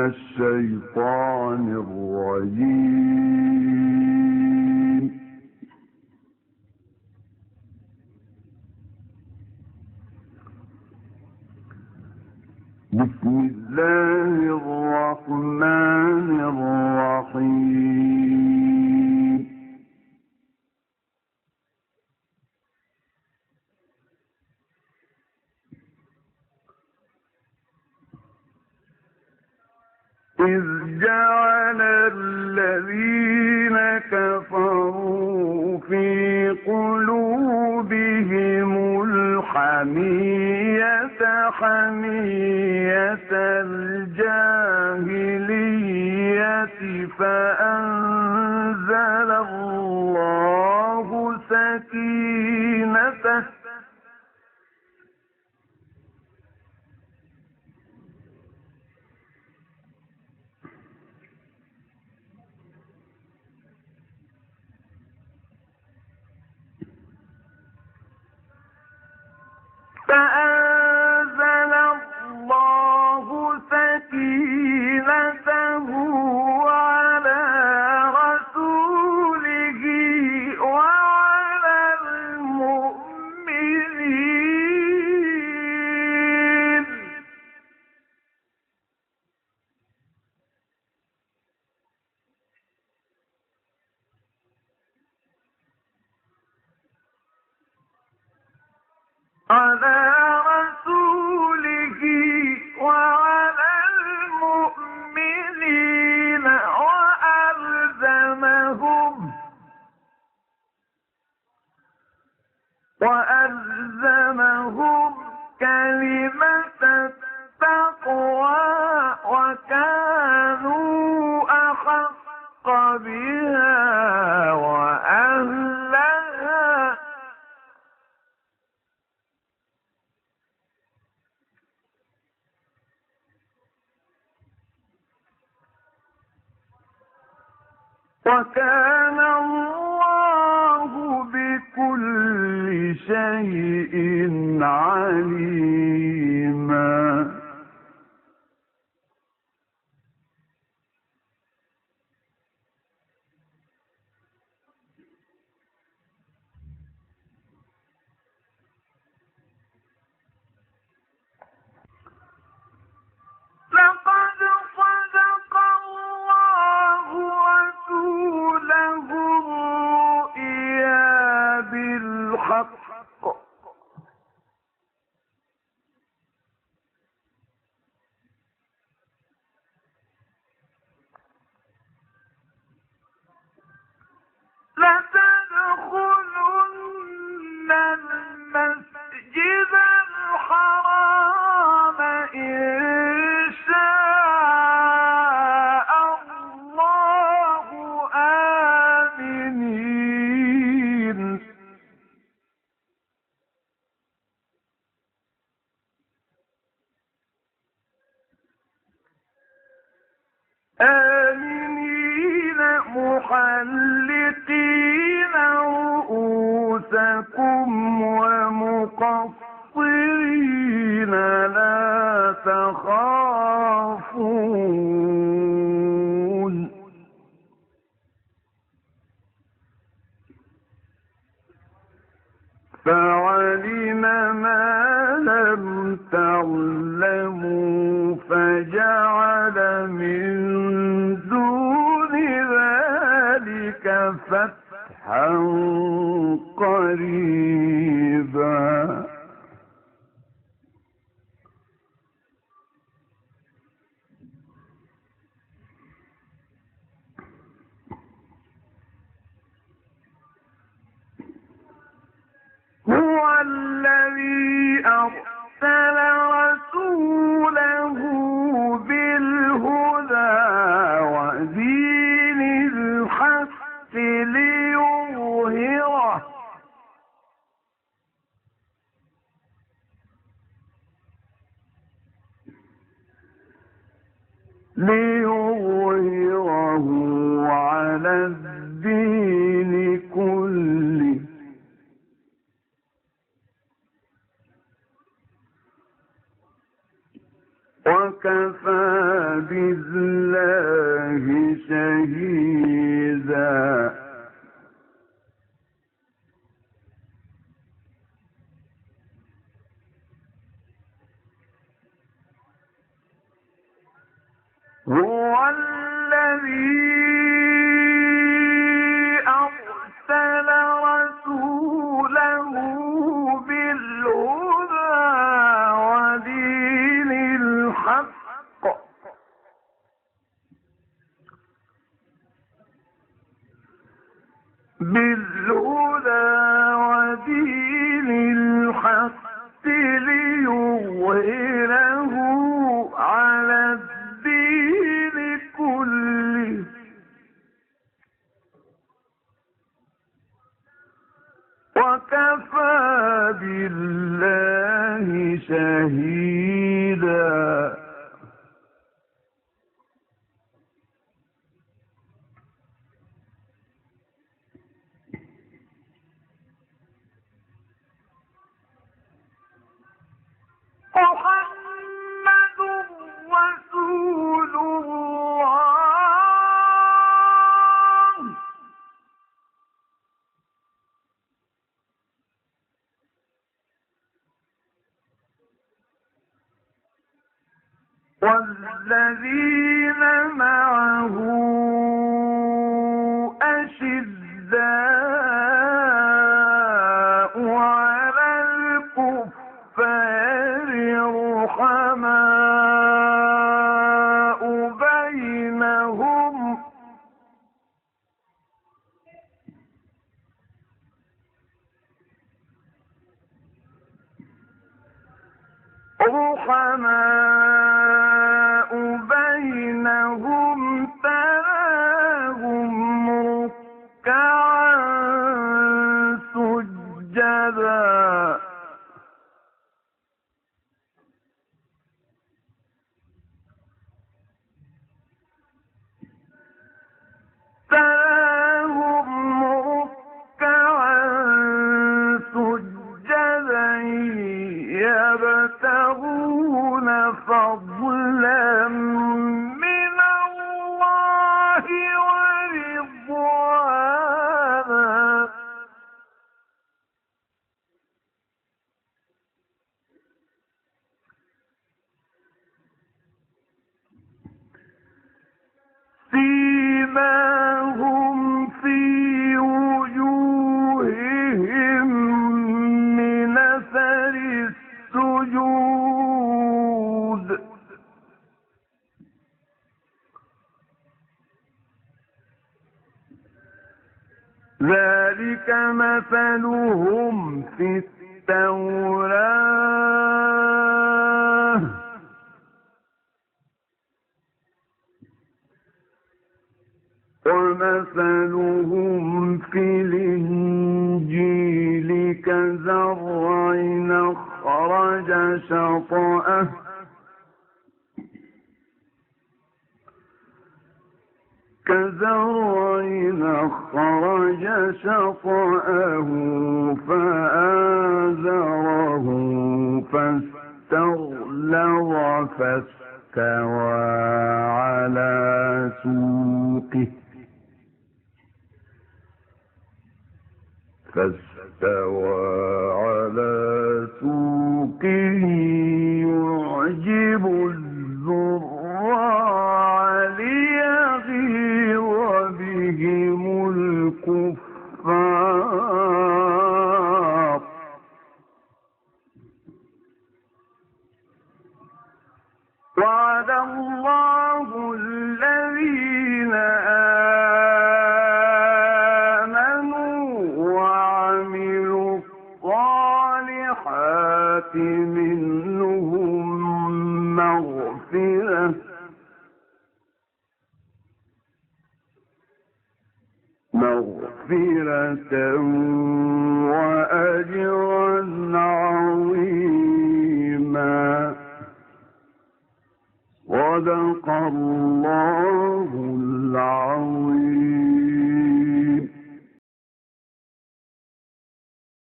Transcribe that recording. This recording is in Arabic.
الشيطان الرجيم. بسم الله الرحمن الرحيم. إذ جعل الذين كفروا في قلوبهم الحمية حمية الجاهلية فأنزل الله سكينته على رسوله وعلى المؤمنين. وألزمهم كلمة التقوى وكانوا أحق بها وأهلها. وكان الله بكل شيء عليما. لقد صدق الله رسوله الرؤيا بالحق لتدخلن المسجد الحرام إن شاء الله آمنين. محلقين رؤوسكم ومقصرين لا تخافون. فعلم ما لم تعلموا فجعل من دون ذلك فتحا قريبا. هو الذي أرسل رسوله بالهدى ودين الحق ليظهره على الدين كله وكفى بالله شهيدا. هو الذي أرسل رسوله بالهدى ودين الحق ليظهره على الدين كله وكفى بالله شهيدا. محمد رسول الله والذين معه أشداء على الكفار رحماء بينهم تراهم ركعا سجدا يبتغون فضلا من الله ورضوانا سيماهم في وجوههم من أثر السجود ذلك مثلهم في التوراة ومثلهم في الإنجيل كزرع أخرج شطأه فآزره فاستغلظ فاستوى على سوقه يعجب الزراع ليغيظ بهم الكفار وعد الله الذين منهم مغفرة وأجرا عظيما. صدق الله